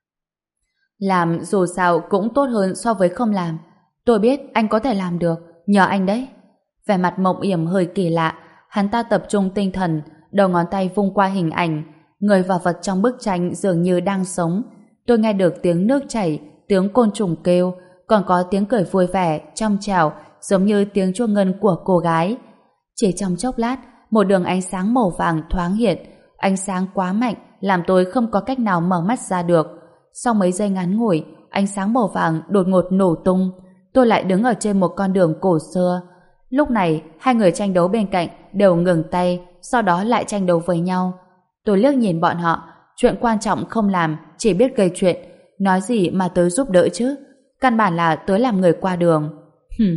Làm dù sao cũng tốt hơn so với không làm. Tôi biết anh có thể làm được, nhờ anh đấy. Vẻ mặt Mộng Yểm hơi kỳ lạ, hắn ta tập trung tinh thần, đầu ngón tay vung qua hình ảnh, người và vật trong bức tranh dường như đang sống. Tôi nghe được tiếng nước chảy, tiếng côn trùng kêu, còn có tiếng cười vui vẻ, trong trẻo, giống như tiếng chuông ngân của cô gái. Chỉ trong chốc lát, một đường ánh sáng màu vàng thoáng hiện. Ánh sáng quá mạnh, làm tôi không có cách nào mở mắt ra được. Sau mấy giây ngắn ngủi, ánh sáng màu vàng đột ngột nổ tung. Tôi lại đứng ở trên một con đường cổ xưa. Lúc này, hai người tranh đấu bên cạnh đều ngừng tay, sau đó lại tranh đấu với nhau. Tôi liếc nhìn bọn họ, chuyện quan trọng không làm, chỉ biết gây chuyện. Nói gì mà tới giúp đỡ chứ? Căn bản là tới làm người qua đường. Hừm.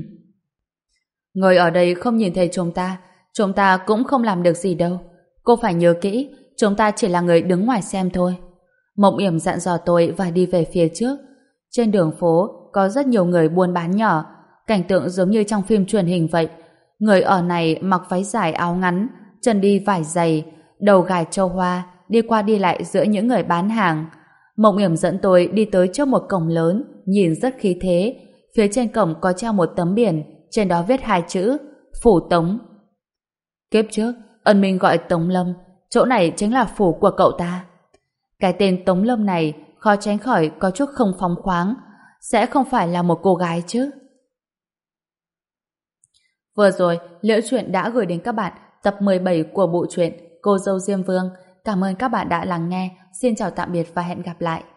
Người ở đây không nhìn thấy chúng ta, chúng ta cũng không làm được gì đâu. Cô phải nhớ kỹ, chúng ta chỉ là người đứng ngoài xem thôi. Mộng Yểm dặn dò tôi và đi về phía trước. Trên đường phố có rất nhiều người buôn bán nhỏ, cảnh tượng giống như trong phim truyền hình vậy. Người ở này mặc váy dài áo ngắn, chân đi vải dày, đầu gài châu hoa, đi qua đi lại giữa những người bán hàng. Mộng Yểm dẫn tôi đi tới trước một cổng lớn, nhìn rất khí thế. Phía trên cổng có treo một tấm biển, trên đó viết hai chữ Phủ Tống. Kiếp trước, ân minh gọi Tống Lâm, chỗ này chính là phủ của cậu ta. Cái tên Tống Lâm này khó tránh khỏi có chút không phóng khoáng, sẽ không phải là một cô gái chứ. Vừa rồi, Liễu Chuyện đã gửi đến các bạn tập mười bảy của bộ truyện Cô dâu Diêm Vương. Cảm ơn các bạn đã lắng nghe. Xin chào tạm biệt và hẹn gặp lại.